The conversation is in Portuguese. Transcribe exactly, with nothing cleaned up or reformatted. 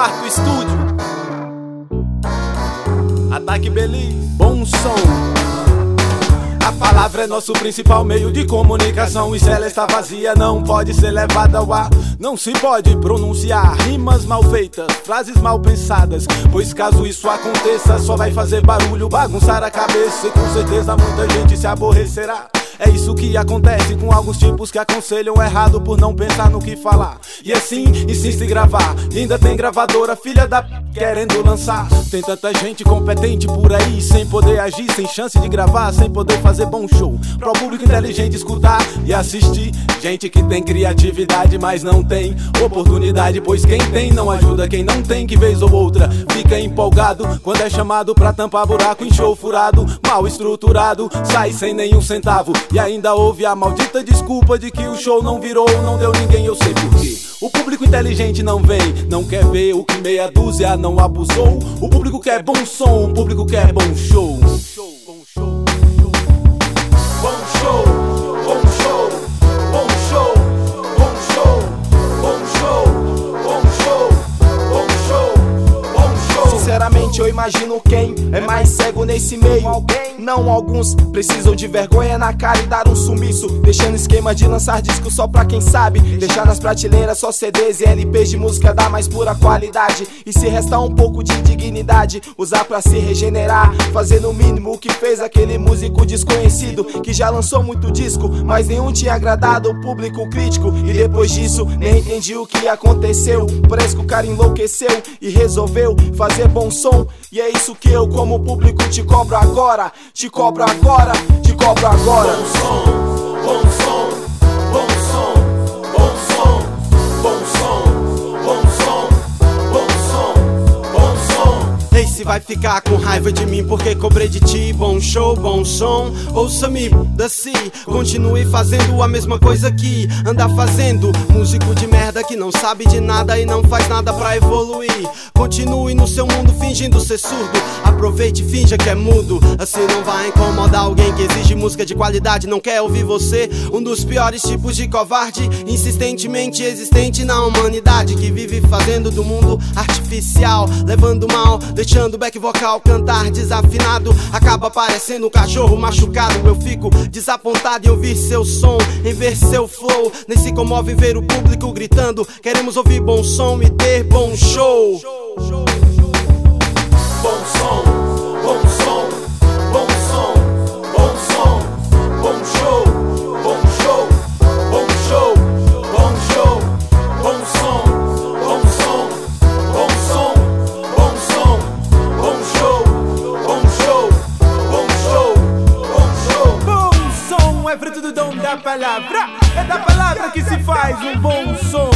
quarto estúdio. Ataque Belize, bom som. A palavra é nosso principal meio de comunicação, e se ela está vazia não pode ser levada ao ar. Não se pode pronunciar rimas mal feitas, frases mal pensadas, pois caso isso aconteça só vai fazer barulho, bagunçar a cabeça, e com certeza muita gente se aborrecerá. É isso que acontece com alguns tipos que aconselham errado por não pensar no que falar. E assim, insiste em gravar, e ainda tem gravadora, filha da p... querendo lançar. Tem tanta gente competente por aí, sem poder agir, sem chance de gravar, sem poder fazer bom show pro público inteligente escutar e assistir. Gente que tem criatividade, mas não tem oportunidade, pois quem tem não ajuda quem não tem, que vez ou outra fica empolgado quando é chamado pra tampar buraco em show furado, mal estruturado, sai sem nenhum centavo. E ainda houve a maldita desculpa de que o show não virou, não deu ninguém, eu sei porquê. O público inteligente não vem, não quer ver o que meia dúzia não abusou. O público quer bom som, o público quer bom show. Bom show, bom show, bom show, bom show, bom show, bom show, bom show, bom show, bom show, bom show. Sinceramente eu imagino quem é mais cego nesse meio. Não alguns precisam de vergonha na cara e dar um sumiço, deixando esquema de lançar disco só pra quem sabe, deixar nas prateleiras só C Ds e L Ps de música da mais pura qualidade. E se restar um pouco de dignidade, usar pra se regenerar, fazer no mínimo o que fez aquele músico desconhecido que já lançou muito disco, mas nenhum tinha agradado o público crítico. E depois disso nem entendi o que aconteceu, parece que o cara enlouqueceu e resolveu fazer bom som. E é isso que eu como público te cobro agora, te cobro agora, te cobro agora. Bom som, bom som, bom som, bom som, bom som, bom som, bom som, bom som. Ei, se vai ficar com raiva de mim porque cobrei de ti bom show, bom som, ouça-me, da-se, continue fazendo a mesma coisa que anda fazendo. Músico de merda que não sabe de nada e não faz nada pra evoluir. Continue no seu mundo fingindo ser surdo, aproveite e finja que é mudo. Assim não vai incomodar alguém que exige música de qualidade, não quer ouvir você. Um dos piores tipos de covarde, insistentemente existente na humanidade, que vive fazendo do mundo artificial, levando mal, deixando o back vocal cantar desafinado. Acaba parecendo um cachorro machucado. Eu fico desapontado em ouvir seu som, em ver seu flow. Nem se comove em ver o público gritando: queremos ouvir bom som e ter bom show. Bom som, bom som, bom som, bom som, bom show, bom show, bom show, bom show, bom som, bom som, bom som, bom som, bom show, bom show, bom show, bom show. Bom som é fruto do dom da palavra, é da palavra que se faz um bom som.